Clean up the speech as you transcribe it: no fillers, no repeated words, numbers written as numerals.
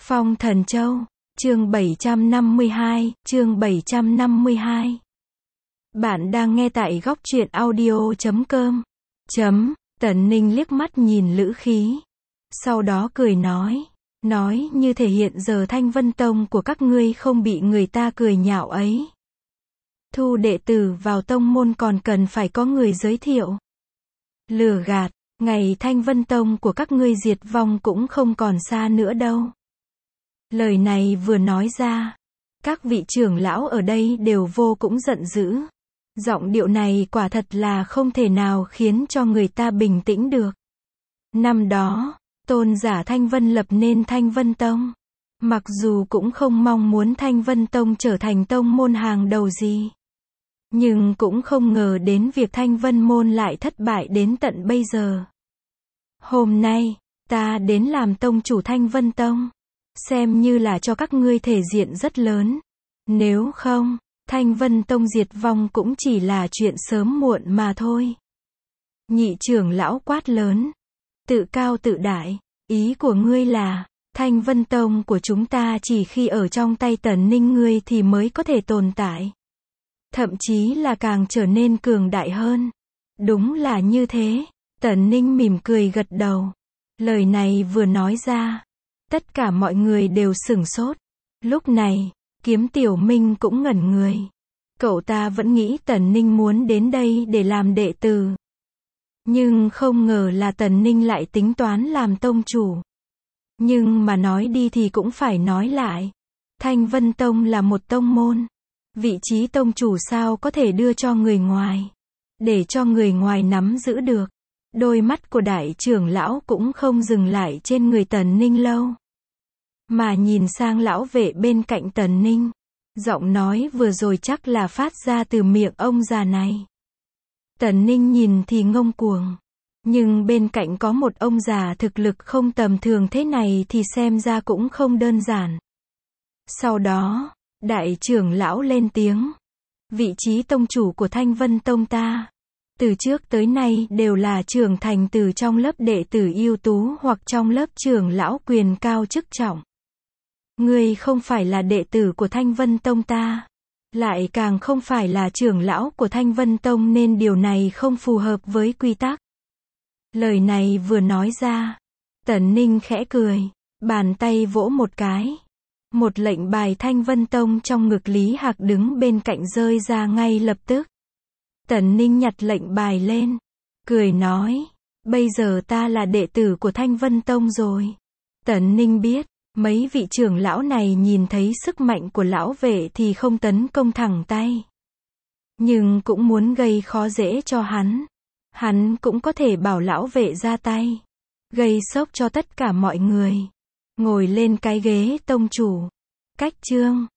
Phong Thần Châu, chương 752, chương 752. Bạn đang nghe tại góc truyện audio.com. Tần Ninh liếc mắt nhìn Lữ Khí. Sau đó cười nói như thể hiện giờ Thanh Vân Tông của các ngươi không bị người ta cười nhạo ấy. Thu đệ tử vào tông môn còn cần phải có người giới thiệu. Lừa gạt, ngày Thanh Vân Tông của các ngươi diệt vong cũng không còn xa nữa đâu. Lời này vừa nói ra, các vị trưởng lão ở đây đều vô cùng giận dữ. Giọng điệu này quả thật là không thể nào khiến cho người ta bình tĩnh được. Năm đó, tôn giả Thanh Vân lập nên Thanh Vân Tông. Mặc dù cũng không mong muốn Thanh Vân Tông trở thành tông môn hàng đầu gì. Nhưng cũng không ngờ đến việc Thanh Vân môn lại thất bại đến tận bây giờ. Hôm nay, ta đến làm tông chủ Thanh Vân Tông. Xem như là cho các ngươi thể diện rất lớn. Nếu không, Thanh Vân Tông diệt vong cũng chỉ là chuyện sớm muộn mà thôi. Nhị trưởng lão quát lớn. Tự cao tự đại, ý của ngươi là, Thanh Vân Tông của chúng ta chỉ khi ở trong tay Tần Ninh ngươi thì mới có thể tồn tại. Thậm chí là càng trở nên cường đại hơn. Đúng là như thế. Tần Ninh mỉm cười gật đầu. Lời này vừa nói ra, tất cả mọi người đều sửng sốt. Lúc này, Kiếm Tiểu Minh cũng ngẩn người. Cậu ta vẫn nghĩ Tần Ninh muốn đến đây để làm đệ tử. Nhưng không ngờ là Tần Ninh lại tính toán làm tông chủ. Nhưng mà nói đi thì cũng phải nói lại. Thanh Vân Tông là một tông môn. Vị trí tông chủ sao có thể đưa cho người ngoài. Để cho người ngoài nắm giữ được. Đôi mắt của đại trưởng lão cũng không dừng lại trên người Tần Ninh lâu. Mà nhìn sang lão vệ bên cạnh Tần Ninh. Giọng nói vừa rồi chắc là phát ra từ miệng ông già này. Tần Ninh nhìn thì ngông cuồng. Nhưng bên cạnh có một ông già thực lực không tầm thường thế này thì xem ra cũng không đơn giản. Sau đó, đại trưởng lão lên tiếng. Vị trí tông chủ của Thanh Vân Tông ta, từ trước tới nay đều là trưởng thành từ trong lớp đệ tử ưu tú hoặc trong lớp trưởng lão quyền cao chức trọng. Ngươi không phải là đệ tử của Thanh Vân Tông ta, lại càng không phải là trưởng lão của Thanh Vân Tông nên điều này không phù hợp với quy tắc. Lời này vừa nói ra, Tần Ninh khẽ cười, bàn tay vỗ một cái. Một lệnh bài Thanh Vân Tông trong ngực Lý Hạc đứng bên cạnh rơi ra ngay lập tức. Tần Ninh nhặt lệnh bài lên, cười nói, bây giờ ta là đệ tử của Thanh Vân Tông rồi. Tần Ninh biết, mấy vị trưởng lão này nhìn thấy sức mạnh của lão vệ thì không tấn công thẳng tay. Nhưng cũng muốn gây khó dễ cho hắn. Hắn cũng có thể bảo lão vệ ra tay. Gây sốc cho tất cả mọi người. Ngồi lên cái ghế tông chủ. Cách chương